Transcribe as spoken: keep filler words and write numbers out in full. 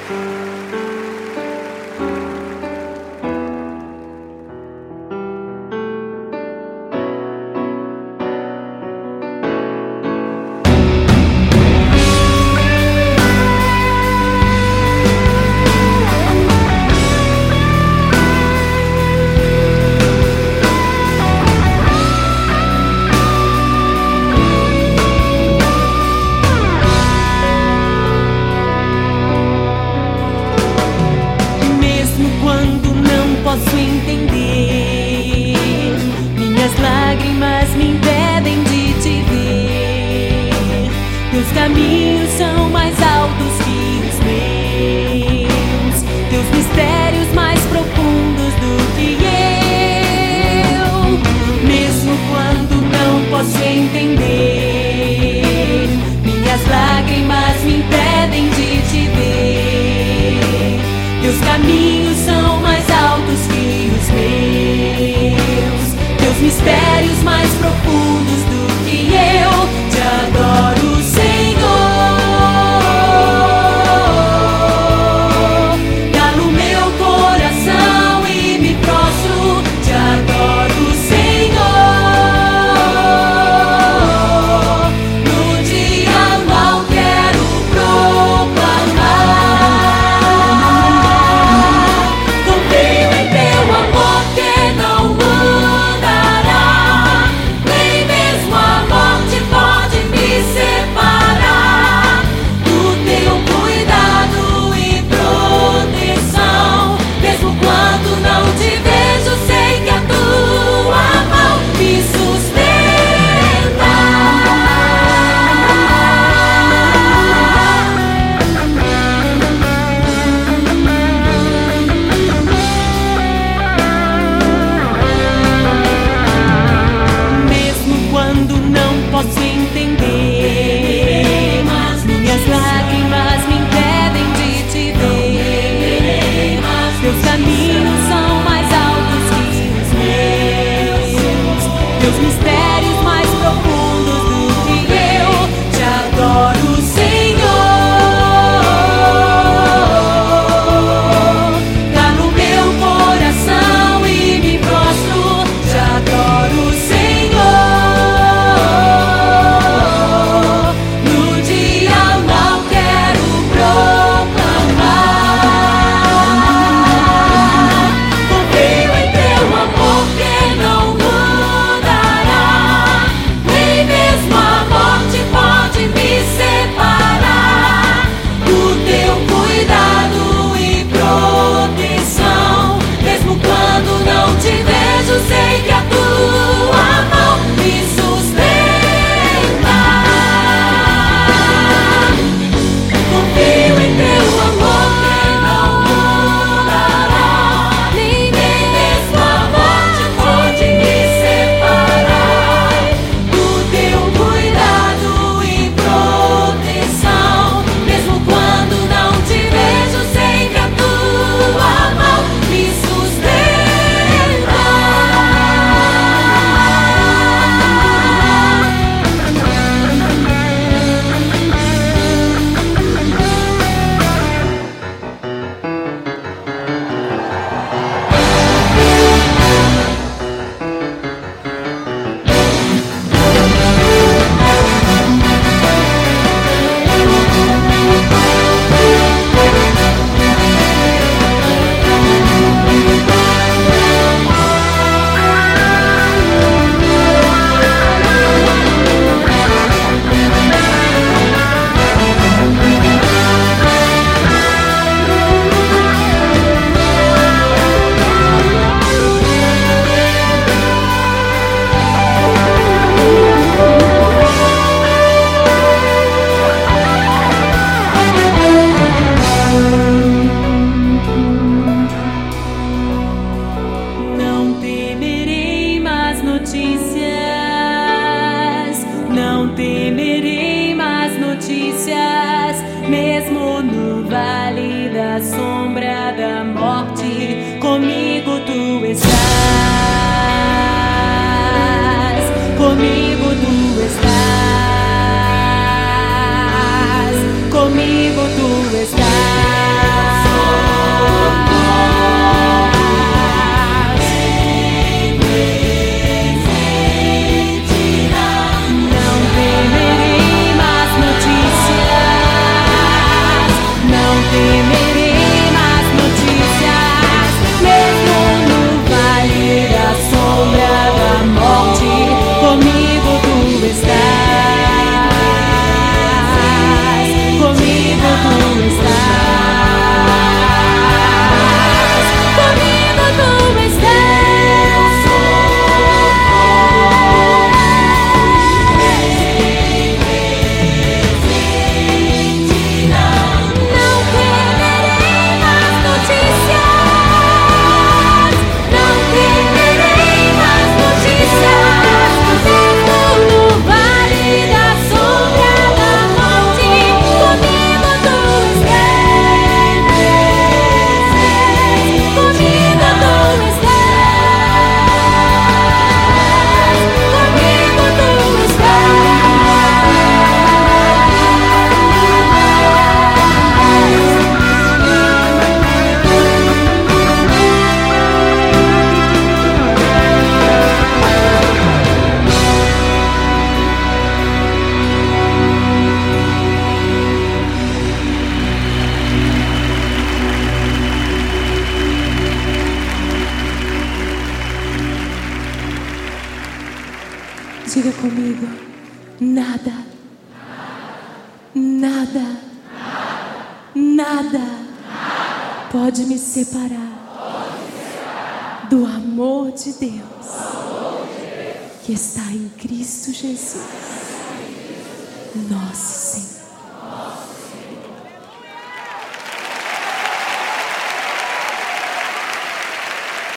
Posso entender, minhas lágrimas me impedem de te ver. Teus caminhos são mais altos que os meus, teus mistérios mais profundos do que eu. Mesmo quando não posso entender, minhas lágrimas me impedem de te ver. Teus caminhos são mais altos que os meus, teus mistérios mais profundos do que eu. Te adoro, Senhor, calo meu coração e me prostro. Te adoro, Senhor, no dia mal quero proclamar. Posso entender, mas minhas lágrimas me impedem de te ver. Teus caminhos são mais altos que os meus, teus mistérios mais profundos do que eu. Te adoro, Senhor, calo meu coração e me prostro. Te adoro, Senhor, sei que a tua mão me sustenta. Confio em teu amor que não mudará, nem mesmo a morte pode me separar do teu cuidado e proteção. Mesmo quando não te vejo, sei que a tua mão me sustenta. Não temerei más notícias, mesmo no vale da sombra da morte, comigo tu estás, comigo tu estás, comigo tu estás. Nada, nada pode me separar do amor de Deus que está em Cristo Jesus, nosso Senhor.